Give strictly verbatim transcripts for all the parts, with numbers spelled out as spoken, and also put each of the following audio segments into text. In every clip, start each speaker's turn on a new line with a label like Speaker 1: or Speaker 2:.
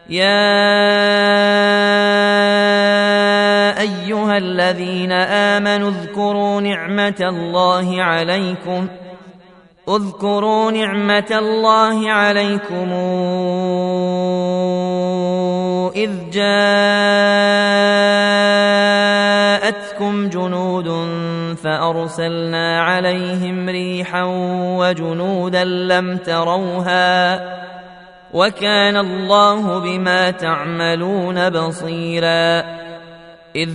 Speaker 1: يا أيها الذين آمنوا اذكروا نعمة الله عليكم اذكروا نعمة الله عليكم إذ جاءتكم جنود فأرسلنا عليهم ريحا وجنودا لم تروها وكان الله بما تعملون بصيرا إذ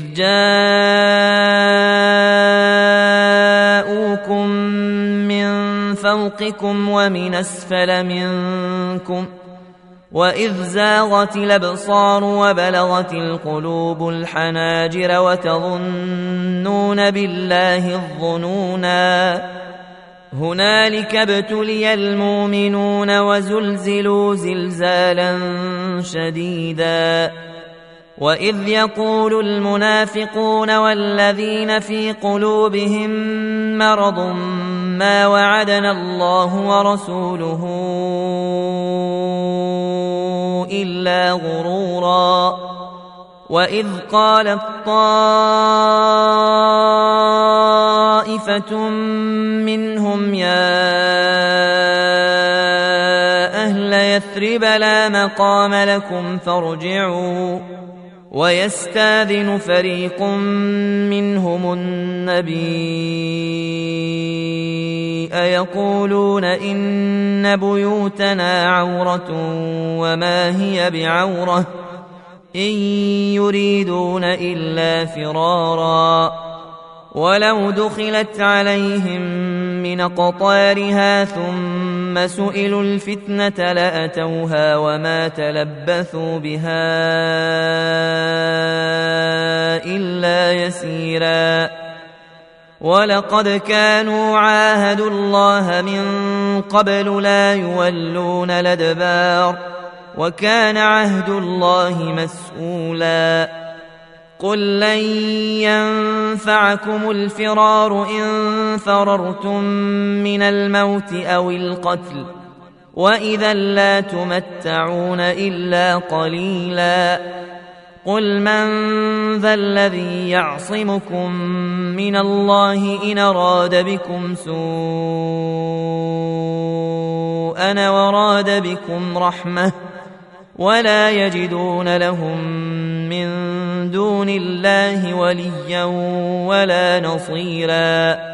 Speaker 1: جاءوكم من فوقكم ومن أسفل منكم وإذ زاغت الأبصار وبلغت القلوب الحناجر وتظنون بالله الظنونا هنالك ابتلي المؤمنون وزلزلوا زلزالا شديدا وإذ يقول المنافقون والذين في قلوبهم مرض ما وعدنا الله ورسوله إلا غرورا وإذ قالت طائفة منهم يا أهل يثرب لا مقام لكم فارجعوا ويستاذن فريق منهم النبي أيقولون إن بيوتنا عورة وما هي بعورة إن يريدون إلا فرارا ولو دخلت عليهم من أقطارها ثم سئلوا الفتنة لأتوها وما تلبثوا بها إلا يسيرا ولقد كانوا عاهدوا الله من قبل لا يولون الأدبار وكان عهد الله مسؤولا قل لن ينفعكم الفرار إن فررتم من الموت أو القتل وإذا لا تمتعون إلا قليلا قل من ذا الذي يعصمكم من الله إن أراد بكم سوءا وراد بكم رحمة ولا يجدون لهم من دون الله وليا ولا نصيرا